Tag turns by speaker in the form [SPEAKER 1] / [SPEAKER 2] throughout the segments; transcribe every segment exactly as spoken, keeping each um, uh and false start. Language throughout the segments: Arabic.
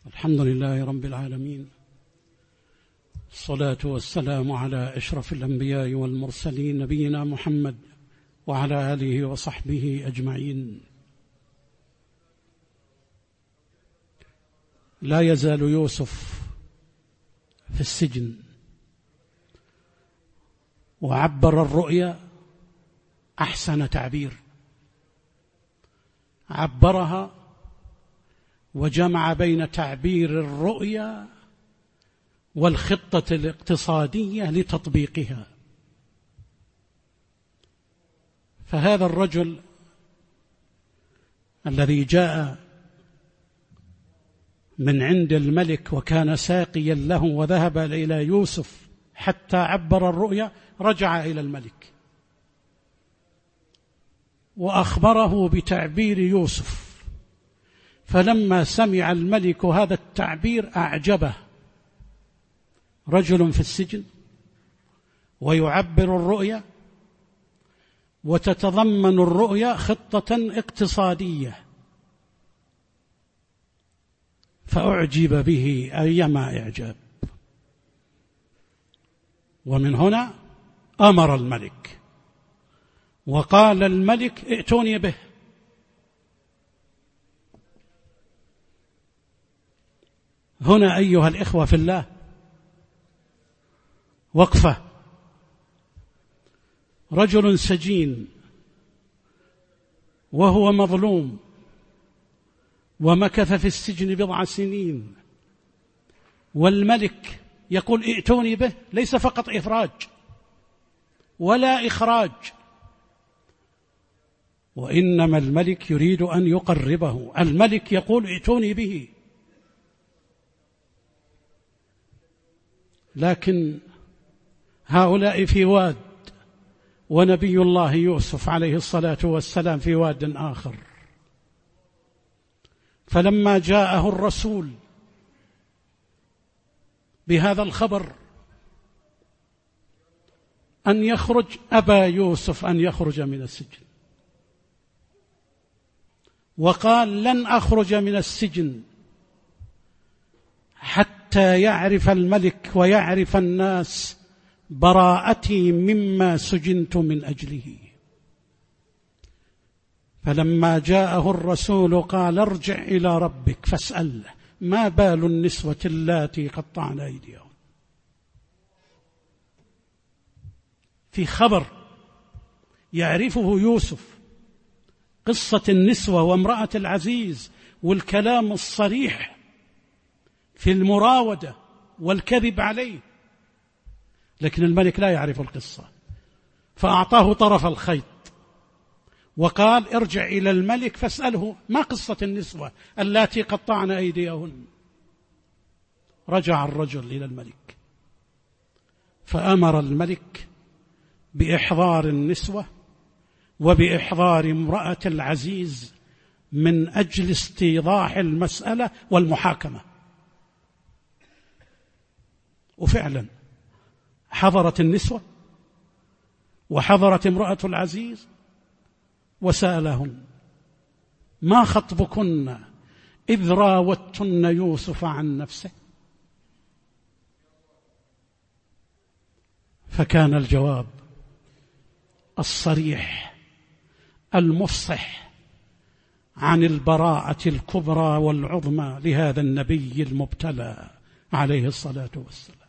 [SPEAKER 1] الحمد لله رب العالمين، الصلاة والسلام على أشرف الأنبياء والمرسلين نبينا محمد وعلى آله وصحبه أجمعين. لا يزال يوسف في السجن، وعبر الرؤيا أحسن تعبير، عبرها وجمع بين تعبير الرؤيا والخطة الاقتصادية لتطبيقها. فهذا الرجل الذي جاء من عند الملك وكان ساقيا له وذهب إلى يوسف حتى عبر الرؤيا، رجع إلى الملك وأخبره بتعبير يوسف، فلما سمع الملك هذا التعبير أعجبه. رجل في السجن ويعبر الرؤيا، وتتضمن الرؤيا خطة اقتصادية، فأعجب به أيما إعجاب. ومن هنا أمر الملك وقال الملك ائتوني به. هنا أيها الإخوة في الله وقفة. رجل سجين وهو مظلوم ومكث في السجن بضع سنين، والملك يقول ائتوني به، ليس فقط إفراج ولا إخراج، وإنما الملك يريد أن يقربه. الملك يقول ائتوني به. لكن هؤلاء في واد، ونبي الله يوسف عليه الصلاة والسلام في واد آخر. فلما جاءه الرسول بهذا الخبر أن يخرج، أبى يوسف أن يخرج من السجن، وقال لن أخرج من السجن حتى يعرف الملك ويعرف الناس براءتي مما سجنت من أجله. فلما جاءه الرسول قال ارجع إلى ربك فاسأله ما بال النسوة اللاتي قطعن أيديهن. في خبر يعرفه يوسف، قصة النسوة وامرأة العزيز والكلام الصريح في المراودة والكذب عليه، لكن الملك لا يعرف القصة، فأعطاه طرف الخيط وقال ارجع إلى الملك فاسأله ما قصة النسوة اللاتي قطعن أيديهن. رجع الرجل إلى الملك، فأمر الملك بإحضار النسوة وبإحضار امرأة العزيز من أجل استيضاح المسألة والمحاكمة. وفعلا حضرت النسوة وحضرت امرأة العزيز وسألهن ما خطبكن إذ راوتن يوسف عن نفسه؟ فكان الجواب الصريح المفصح عن البراءة الكبرى والعظمى لهذا النبي المبتلى عليه الصلاة والسلام.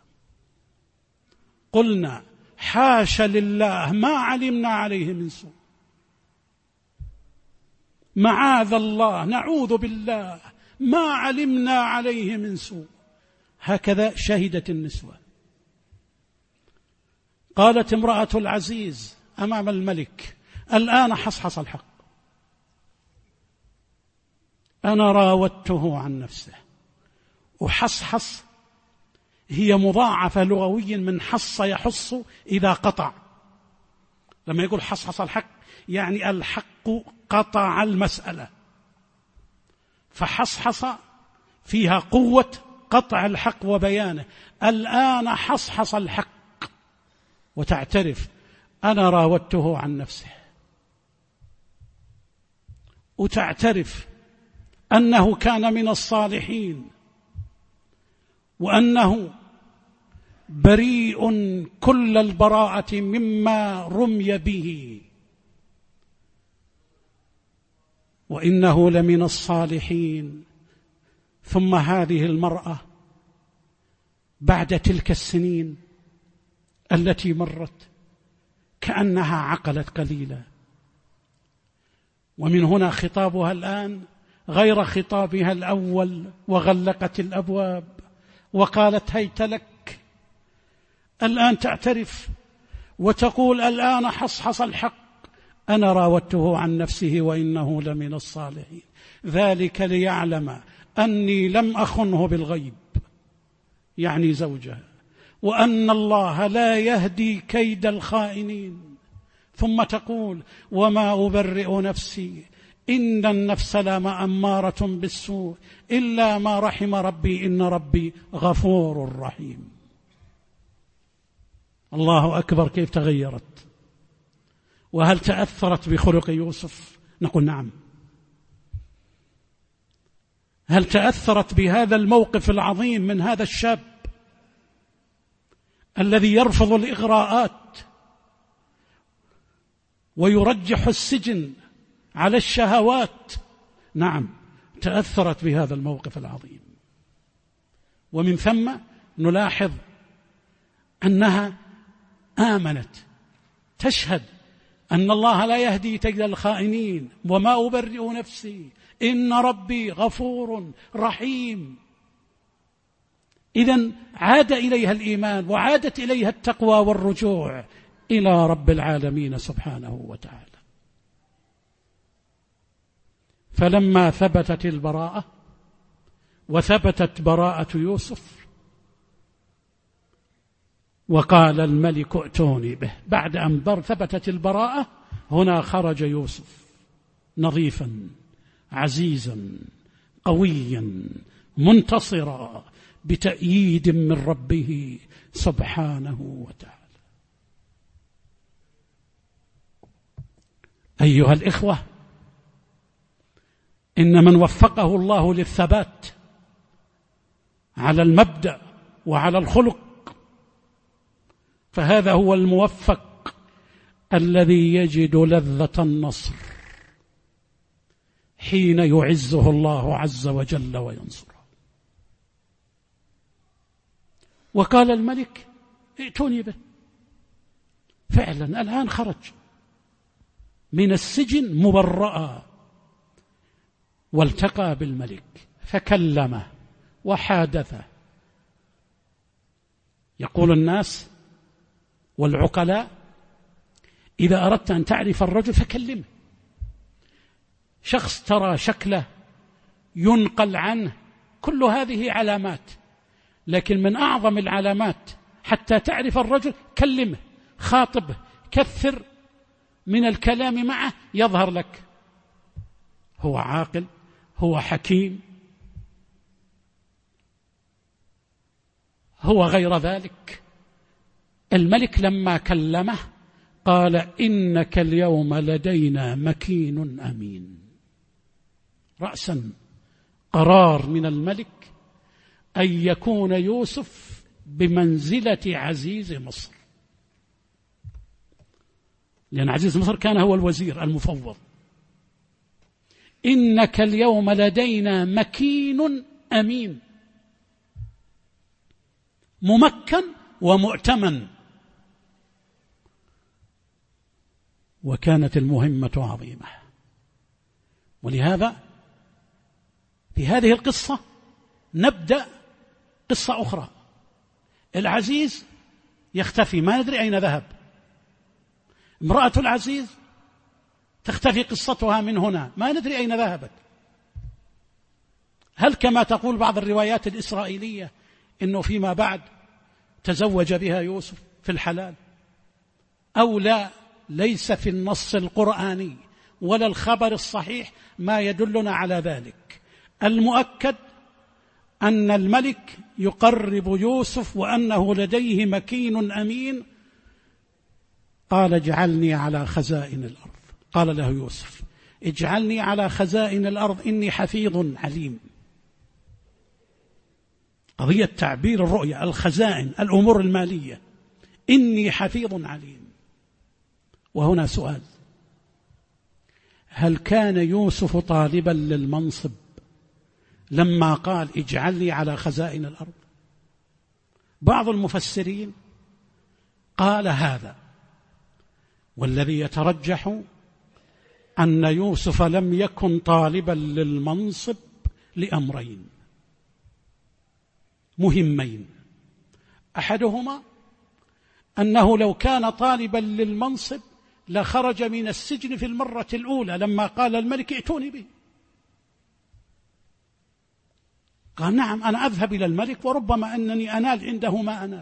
[SPEAKER 1] قلنا حاش لله ما علمنا عليه من سوء، معاذ الله نعوذ بالله ما علمنا عليه من سوء. هكذا شهدت النسوة. قالت امرأة العزيز أمام الملك الآن حصحص الحق، أنا راودته عن نفسه. وحصحص هي مضاعفة لغويا من حص يحص إذا قطع. لما يقول حصحص الحق يعني الحق قطع المسألة، فحصحص فيها قوة قطع الحق وبيانه. الآن حصحص الحق، وتعترف أنا راودته عن نفسه، وتعترف أنه كان من الصالحين وأنه بريء كل البراءة مما رمي به، وإنه لمن الصالحين. ثم هذه المرأة بعد تلك السنين التي مرت كأنها عقلت قليلا، ومن هنا خطابها الآن غير خطابها الأول، وغلقت الأبواب وقالت هيت لك، الآن تعترف وتقول الآن حصحص الحق، أنا راودته عن نفسه وإنه لمن الصالحين، ذلك ليعلم أني لم أخنه بالغيب، يعني زوجها، وأن الله لا يهدي كيد الخائنين. ثم تقول وما أبرئ نفسي إن النفس لأمارة بالسوء إلا ما رحم ربي إن ربي غفور رحيم. الله أكبر، كيف تغيرت! وهل تأثرت بخلق يوسف؟ نقول نعم. هل تأثرت بهذا الموقف العظيم من هذا الشاب الذي يرفض الإغراءات ويرجح السجن على الشهوات؟ نعم، تأثرت بهذا الموقف العظيم. ومن ثم نلاحظ أنها آمنت، تشهد أن الله لا يهدي كيد الخائنين، وما أبرئ نفسي إن ربي غفور رحيم. إذن عاد إليها الإيمان، وعادت إليها التقوى والرجوع إلى رب العالمين سبحانه وتعالى. فلما ثبتت البراءة وثبتت براءة يوسف، وقال الملك ائتوني به، بعد أن ثبتت البراءة هنا خرج يوسف نظيفا عزيزا قويا منتصرا بتأييد من ربه سبحانه وتعالى. أيها الإخوة، إن من وفقه الله للثبات على المبدأ وعلى الخلق فهذا هو الموفق الذي يجد لذة النصر حين يعزه الله عز وجل وينصره. وقال الملك ائتوني به، فعلا الآن خرج من السجن مبرأ، والتقى بالملك فكلمه وحادثه. يقول الناس والعقلاء إذا أردت أن تعرف الرجل فكلمه. شخص ترى شكله ينقل عنه، كل هذه علامات، لكن من أعظم العلامات حتى تعرف الرجل كلمه، خاطبه، كثر من الكلام معه، يظهر لك هو عاقل، هو حكيم، هو غير ذلك. الملك لما كلمه قال إنك اليوم لدينا مكين أمين. رأسا قرار من الملك أن يكون يوسف بمنزلة عزيز مصر، لأن عزيز مصر كان هو الوزير المفوض. إنك اليوم لدينا مكين أمين، ممكن ومؤتمن. وكانت المهمة عظيمة، ولهذا في هذه القصة نبدأ قصة أخرى. العزيز يختفي، ما ندري أين ذهب. امرأة العزيز تختفي قصتها من هنا، ما ندري أين ذهبت. هل كما تقول بعض الروايات الإسرائيلية إنه فيما بعد تزوج بها يوسف في الحلال، أو لا؟ ليس في النص القرآني ولا الخبر الصحيح ما يدلنا على ذلك. المؤكد أن الملك يقرب يوسف وأنه لديه مكين أمين. قال اجعلني على خزائن الأرض، قال له يوسف اجعلني على خزائن الأرض إني حفيظ عليم. قضية تعبير الرؤيا، الخزائن، الأمور المالية، إني حفيظ عليم. وهنا سؤال: هل كان يوسف طالبا للمنصب لما قال اجعلني على خزائن الأرض؟ بعض المفسرين قال هذا، والذي يترجح أن يوسف لم يكن طالبا للمنصب لأمرين مهمين. أحدهما أنه لو كان طالبا للمنصب لخرج من السجن في المرة الأولى لما قال الملك ائتوني به. قال نعم أنا أذهب إلى الملك وربما أنني أنال عنده ما أنال.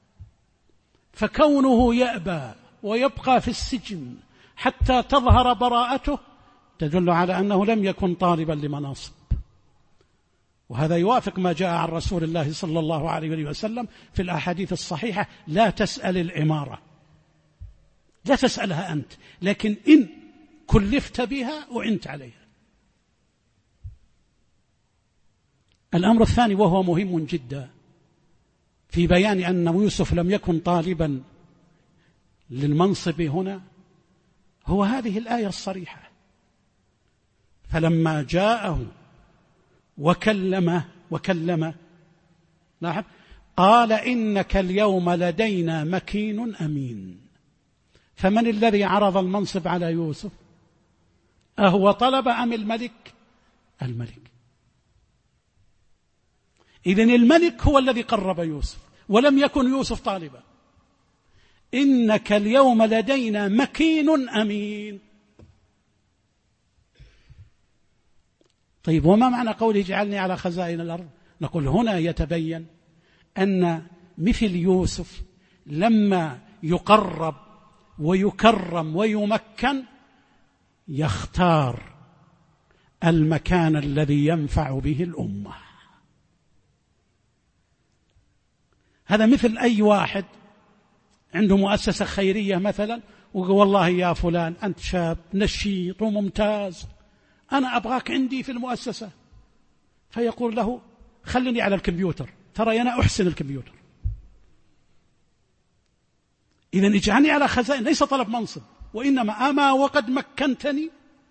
[SPEAKER 1] فكونه يأبى ويبقى في السجن حتى تظهر براءته تدل على أنه لم يكن طالبا لمناصب. وهذا يوافق ما جاء عن رسول الله صلى الله عليه وسلم في الأحاديث الصحيحة: لا تسأل العمارة، لا تسألها أنت، لكن إن كلفت بها وعنت عليها. الأمر الثاني وهو مهم جدا في بيان أن يوسف لم يكن طالبا للمنصب هنا هو هذه الآية الصريحة: فلما جاءه وكلمه وكلمه لاحظ قال إنك اليوم لدينا مكين أمين. فمن الذي عرض المنصب على يوسف؟ أهو طلب أم الملك؟ الملك. إذن الملك هو الذي قرب يوسف ولم يكن يوسف طالبا. إنك اليوم لدينا مكين أمين. طيب وما معنى قوله اجعلني على خزائن الأرض؟ نقول هنا يتبين أن مثل يوسف لما يقرب ويكرم ويمكن يختار المكان الذي ينفع به الأمة. هذا مثل أي واحد عنده مؤسسة خيرية مثلا ويقول والله يا فلان أنت شاب نشيط وممتاز، أنا أبغاك عندي في المؤسسة، فيقول له خلني على الكمبيوتر، ترى أنا أحسن الكمبيوتر. إذن اجعلني على خزائن ليس طلب منصب، وإنما أما وقد مكنتني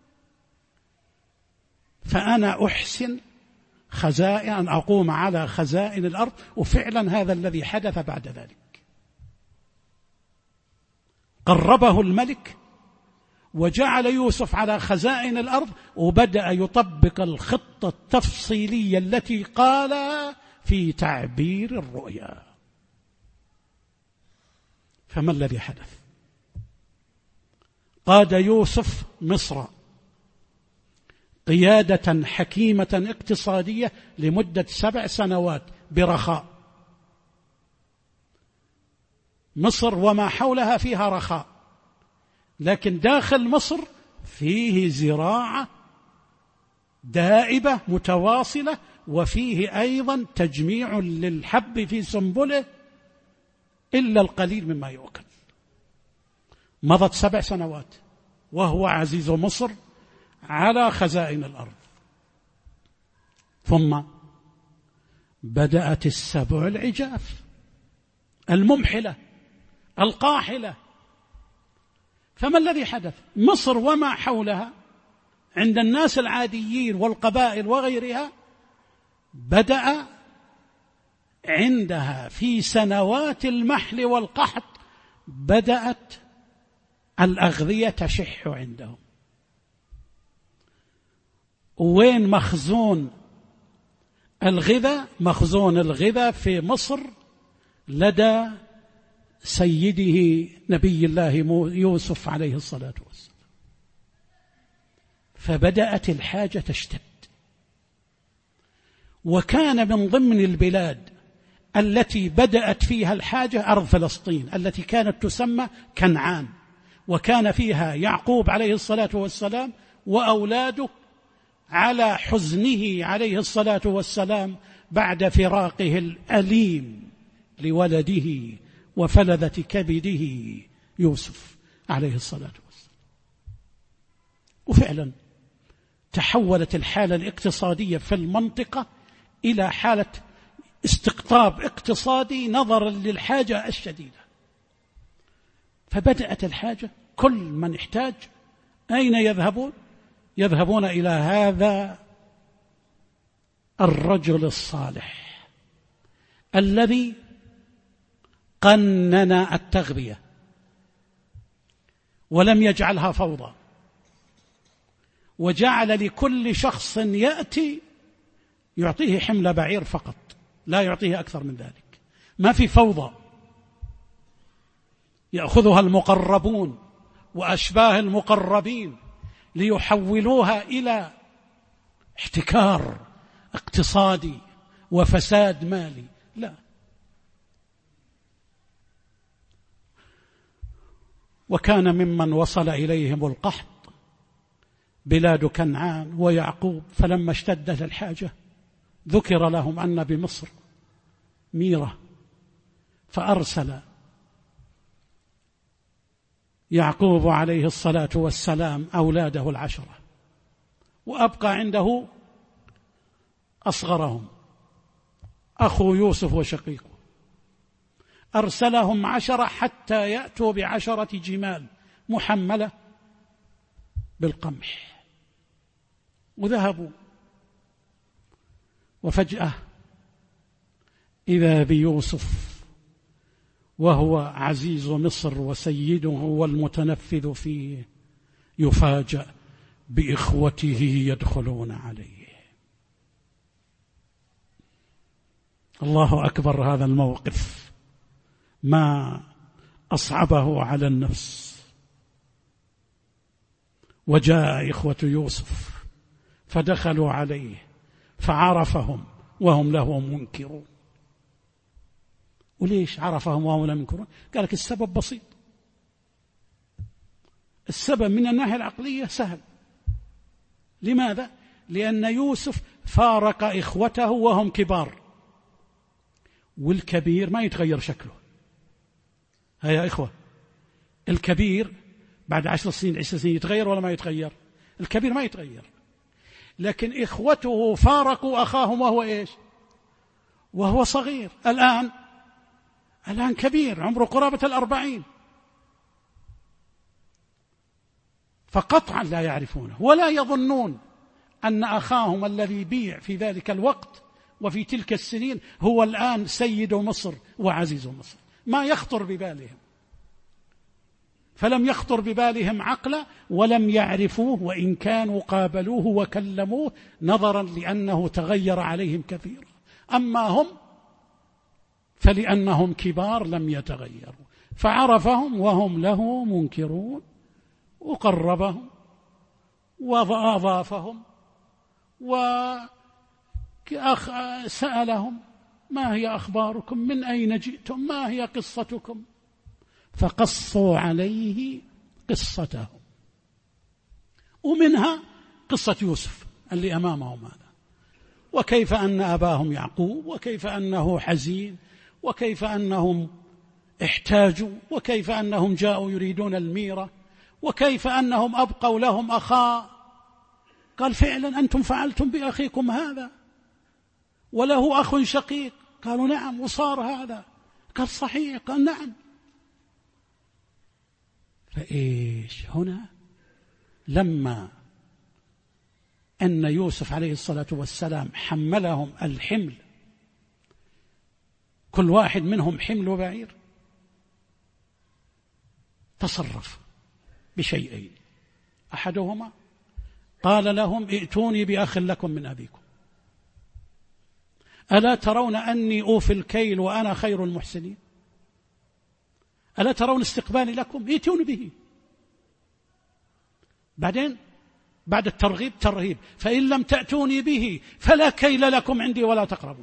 [SPEAKER 1] فأنا أحسن خزائن، أن أقوم على خزائن الأرض. وفعلا هذا الذي حدث بعد ذلك. قربه الملك وجعل يوسف على خزائن الأرض وبدأ يطبق الخطة التفصيلية التي قال في تعبير الرؤيا. فما الذي حدث؟ قاد يوسف مصر قيادة حكيمة اقتصادية لمدة سبع سنوات برخاء. مصر وما حولها فيها رخاء، لكن داخل مصر فيه زراعة دائبة متواصلة، وفيه أيضا تجميع للحب في سنبله إلا القليل مما يؤكل. مضت سبع سنوات وهو عزيز مصر على خزائن الأرض. ثم بدأت السبع العجاف الممحلة القاحلة. فما الذي حدث؟ مصر وما حولها عند الناس العاديين والقبائل وغيرها بدأ عندها في سنوات المحل والقحط بدأت الأغذية تشح عندهم. وين مخزون الغذاء؟ مخزون الغذاء في مصر لدى سيده نبي الله يوسف عليه الصلاة والسلام. فبدأت الحاجة تشتد. وكان من ضمن البلاد التي بدأت فيها الحاجة أرض فلسطين التي كانت تسمى كنعان، وكان فيها يعقوب عليه الصلاة والسلام وأولاده على حزنه عليه الصلاة والسلام بعد فراقه الأليم لولده وفلذة كبده يوسف عليه الصلاة والسلام. وفعلا تحولت الحالة الاقتصادية في المنطقة إلى حالة استقطاب اقتصادي نظرا للحاجة الشديدة. فبدأت الحاجة، كل من احتاج أين يذهبون؟ يذهبون إلى هذا الرجل الصالح الذي قنن التغذية ولم يجعلها فوضى، وجعل لكل شخص يأتي يعطيه حمل بعير فقط، لا يعطيه أكثر من ذلك. ما في فوضى يأخذها المقربون وأشباه المقربين ليحولوها إلى احتكار اقتصادي وفساد مالي، لا. وكان ممن وصل إليهم القحط بلاد كنعان ويعقوب، فلما اشتدت الحاجة ذكر لهم أن بمصر ميرة، فأرسل يعقوب عليه الصلاة والسلام أولاده العشرة، وأبقى عنده أصغرهم أخو يوسف وشقيقه، أرسلهم عشرة حتى يأتوا بعشرة جمال محملة بالقمح، وذهبوا. وفجأة إذا بيوسف وهو عزيز مصر وسيده والمتنفذ فيه يفاجأ بإخوته يدخلون عليه. الله أكبر، هذا الموقف ما أصعبه على النفس. وجاء إخوة يوسف فدخلوا عليه فعرفهم وهم له منكرون. وليش عرفهم وهم له منكرون؟ قال لك السبب بسيط. السبب من الناحية العقلية سهل. لماذا؟ لأن يوسف فارق إخوته وهم كبار، والكبير ما يتغير شكله. هيا إخوة، الكبير بعد عشر سنين عشر سنين يتغير ولا ما يتغير؟ الكبير ما يتغير. لكن إخوته فارقوا أخاهم وهو إيش؟ وهو صغير. الآن الآن كبير عمره قرابة الأربعين، فقطعا لا يعرفونه ولا يظنون أن أخاهم الذي بيع في ذلك الوقت وفي تلك السنين هو الآن سيد مصر وعزيز مصر. ما يخطر ببالهم، فلم يخطر ببالهم عقلا ولم يعرفوه، وإن كانوا قابلوه وكلموه نظرا لأنه تغير عليهم كثيرا. أما هم فلأنهم كبار لم يتغيروا، فعرفهم وهم له منكرون، وقربهم وأضافهم وسألهم: ما هي أخباركم؟ من أين جئتم؟ ما هي قصتكم؟ فقصوا عليه قصتهم، ومنها قصة يوسف اللي أمامهم هذا، وكيف أن أباهم يعقوب، وكيف أنه حزين، وكيف أنهم احتاجوا، وكيف أنهم جاءوا يريدون الميرة، وكيف أنهم أبقوا لهم أخا. قال: فعلا أنتم فعلتم بأخيكم هذا وله أخ شقيق؟ قالوا: نعم. وصار هذا؟ قال: صحيح. قال: نعم. فإيش هنا؟ لما أن يوسف عليه الصلاة والسلام حملهم الحمل، كل واحد منهم حمل بعير، تصرف بشيئين: أحدهما قال لهم: ائتوني بأخ لكم من أبيكم، ألا ترون أني أوفي الكيل وأنا خير المحسنين؟ ألا ترون استقبالي لكم؟ ائتوني به. بعدين بعد الترغيب ترهيب: فإن لم تأتوني به فلا كيل لكم عندي ولا تقربون.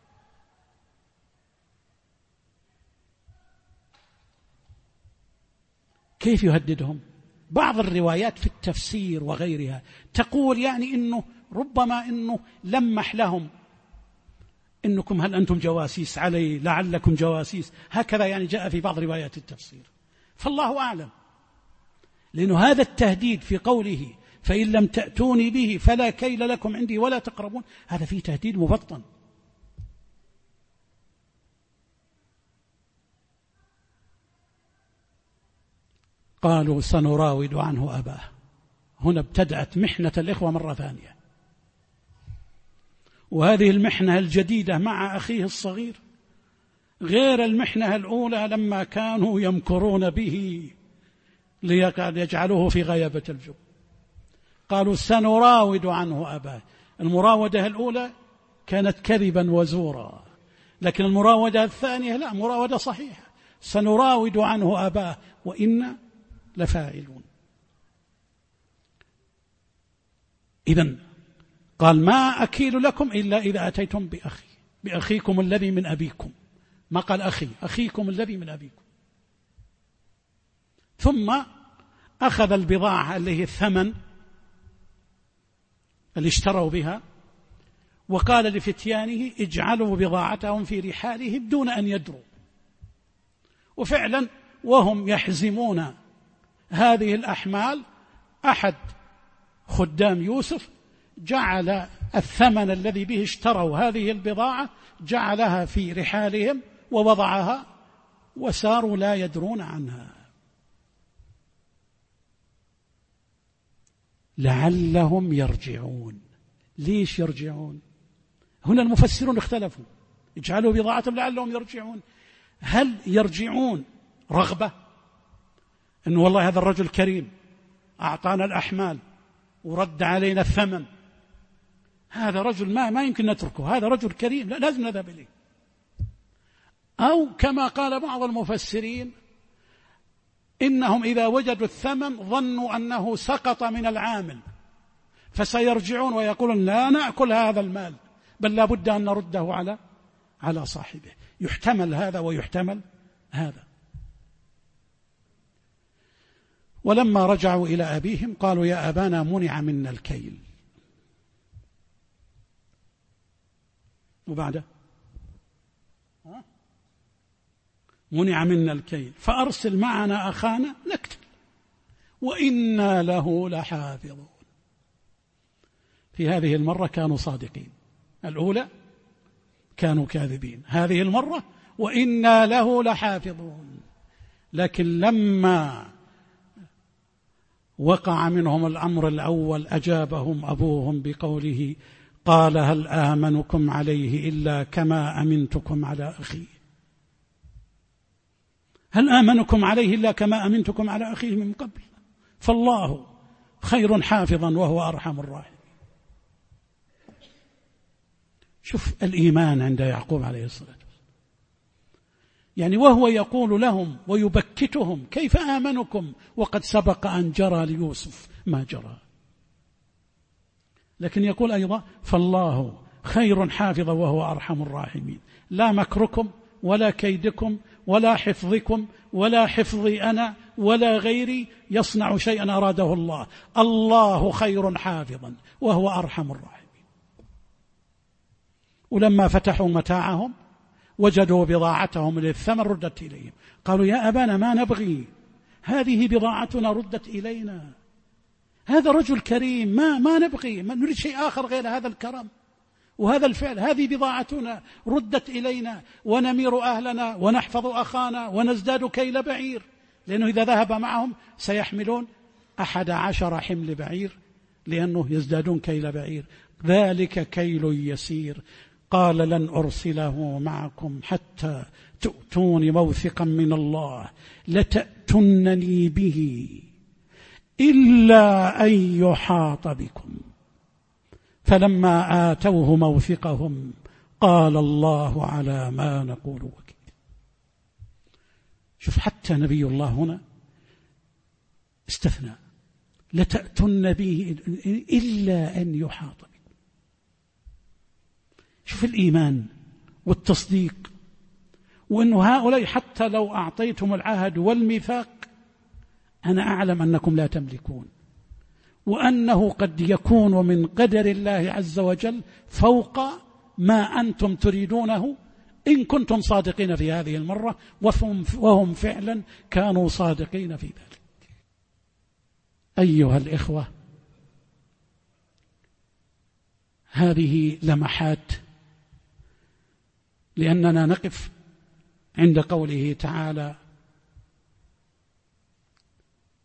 [SPEAKER 1] كيف يهددهم؟ بعض الروايات في التفسير وغيرها تقول يعني إنه ربما إنه لمح لهم إنكم هل أنتم جواسيس علي، لعلكم جواسيس، هكذا يعني جاء في بعض روايات التفسير، فالله أعلم. لأنه هذا التهديد في قوله: فإن لم تأتوني به فلا كيل لكم عندي ولا تقربون، هذا فيه تهديد مبطن. قالوا سنراود عنه أباه. هنا ابتدأت محنة الإخوة مرة ثانية، وهذه المحنة الجديدة مع أخيه الصغير غير المحنة الأولى لما كانوا يمكرون به ليجعلوه في غيابة الجب. قالوا سنراود عنه أباه. المراودة الأولى كانت كذبا وزورا، لكن المراودة الثانية لا، مراودة صحيحة، سنراود عنه أباه وإنا لفاعلون. إذن قال ما أكيل لكم إلا إذا أتيتم بأخي بأخيكم الذي من أبيكم، ما قال أخي، أخيكم الذي من أبيكم. ثم أخذ البضاعة اللي هي الثمن اللي اشتروا بها، وقال لفتيانه اجعلوا بضاعتهم في رحالهم دون أن يدروا. وفعلا وهم يحزمون هذه الأحمال أحد خدام يوسف جعل الثمن الذي به اشتروا هذه البضاعة جعلها في رحالهم ووضعها، وساروا لا يدرون عنها لعلهم يرجعون. ليش يرجعون؟ هنا المفسرون اختلفوا، اجعلوا بضاعتهم لعلهم يرجعون. هل يرجعون رغبة أنه والله هذا الرجل كريم أعطانا الأحمال ورد علينا الثمن، هذا رجل ما, ما يمكن نتركه، هذا رجل كريم لا لازم نذهب إليه؟ أو كما قال بعض المفسرين إنهم إذا وجدوا الثمن ظنوا أنه سقط من العامل فسيرجعون ويقولون لا نأكل هذا المال، بل لا بد أن نرده على على صاحبه. يحتمل هذا ويحتمل هذا. ولما رجعوا إلى أبيهم قالوا يا أبانا منع منا الكيل. وبعده منع منا الكيل فأرسل معنا أخانا نكتل وإنا له لحافظون. في هذه المرة كانوا صادقين، الأولى كانوا كاذبين، هذه المرة وإنا له لحافظون. لكن لما وقع منهم الأمر الأول أجابهم أبوهم بقوله قال هل آمنكم عليه إلا كما أمنتكم على أخيه، هل آمنكم عليه إلا كما أمنتكم على أخيه من قبل، فالله خير حافظا وهو أرحم الراحمين. شوف الإيمان عند يعقوب عليه الصلاة والسلام، يعني وهو يقول لهم ويبكتهم كيف آمنكم وقد سبق أن جرى ليوسف ما جرى، لكن يقول أيضا فالله خير حافظا وهو أرحم الراحمين. لا مكركم ولا كيدكم ولا حفظكم ولا حفظي أنا ولا غيري يصنع شيئا أراده الله، الله خير حافظا وهو أرحم الراحمين. ولما فتحوا متاعهم وجدوا بضاعتهم للثمن ردت إليهم، قالوا يا أبانا ما نبغي، هذه بضاعتنا ردت إلينا، هذا رجل كريم ما ما نبغي، ما نريد شيء آخر غير هذا الكرم وهذا الفعل، هذه بضاعتنا ردت إلينا ونمير أهلنا ونحفظ أخانا ونزداد كيل بعير، لأنه إذا ذهب معهم سيحملون أحد عشر حمل بعير لأنه يزدادون كيل بعير، ذلك كيل يسير. قال لن أرسله معكم حتى تؤتون موثقا من الله لتأتنني به إلا أن يحاط بكم، فلما آتوه موثقهم قال الله على ما نقول وكيل. شوف حتى نبي الله هنا استثنى لتأتن به إلا أن يحاط بكم. شوف الإيمان والتصديق، وأنه هؤلاء حتى لو أعطيتم العهد والميثاق أنا أعلم أنكم لا تملكون، وأنه قد يكون من قدر الله عز وجل فوق ما أنتم تريدونه إن كنتم صادقين في هذه المرة، وهم فعلا كانوا صادقين في ذلك. أيها الإخوة، هذه لمحات لأننا نقف عند قوله تعالى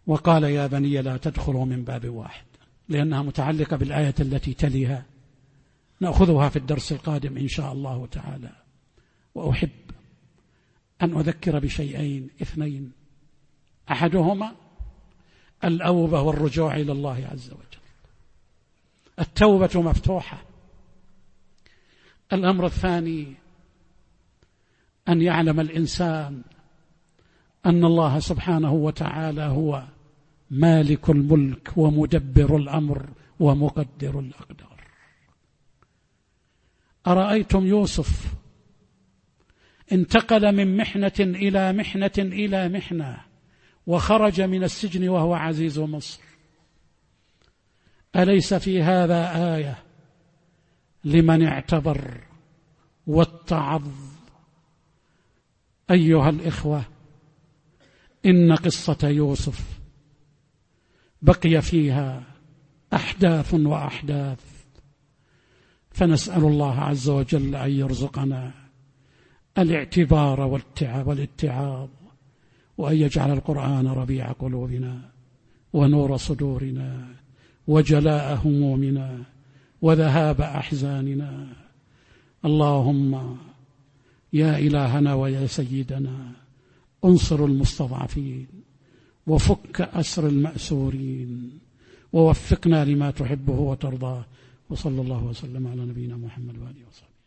[SPEAKER 1] وقال يا بني لا تدخلوا من باب واحد، لأنها متعلقة بالآية التي تليها، نأخذها في الدرس القادم إن شاء الله تعالى. وأحب أن أذكر بشيئين اثنين، أحدهما الأوبة والرجوع إلى الله عز وجل. التوبة مفتوحة. الأمر الثاني أن يعلم الإنسان أن الله سبحانه وتعالى هو مالك الملك ومدبر الأمر ومقدر الأقدار. أرأيتم يوسف انتقل من محنة إلى محنة إلى محنة، وخرج من السجن وهو عزيز مصر. أليس في هذا آية لمن اعتبر واتعظ؟ أيها الإخوة، إن قصة يوسف بقي فيها أحداث وأحداث، فنسأل الله عز وجل أن يرزقنا الاعتبار والاتعاظ، وأن يجعل القرآن ربيع قلوبنا ونور صدورنا وجلاء همومنا وذهاب أحزاننا. اللهم يا إلهنا ويا سيدنا انصر المستضعفين وفك أسر المأسورين ووفقنا لما تحبه وترضاه، وصلى الله وسلم على نبينا محمد وآله وصحبه.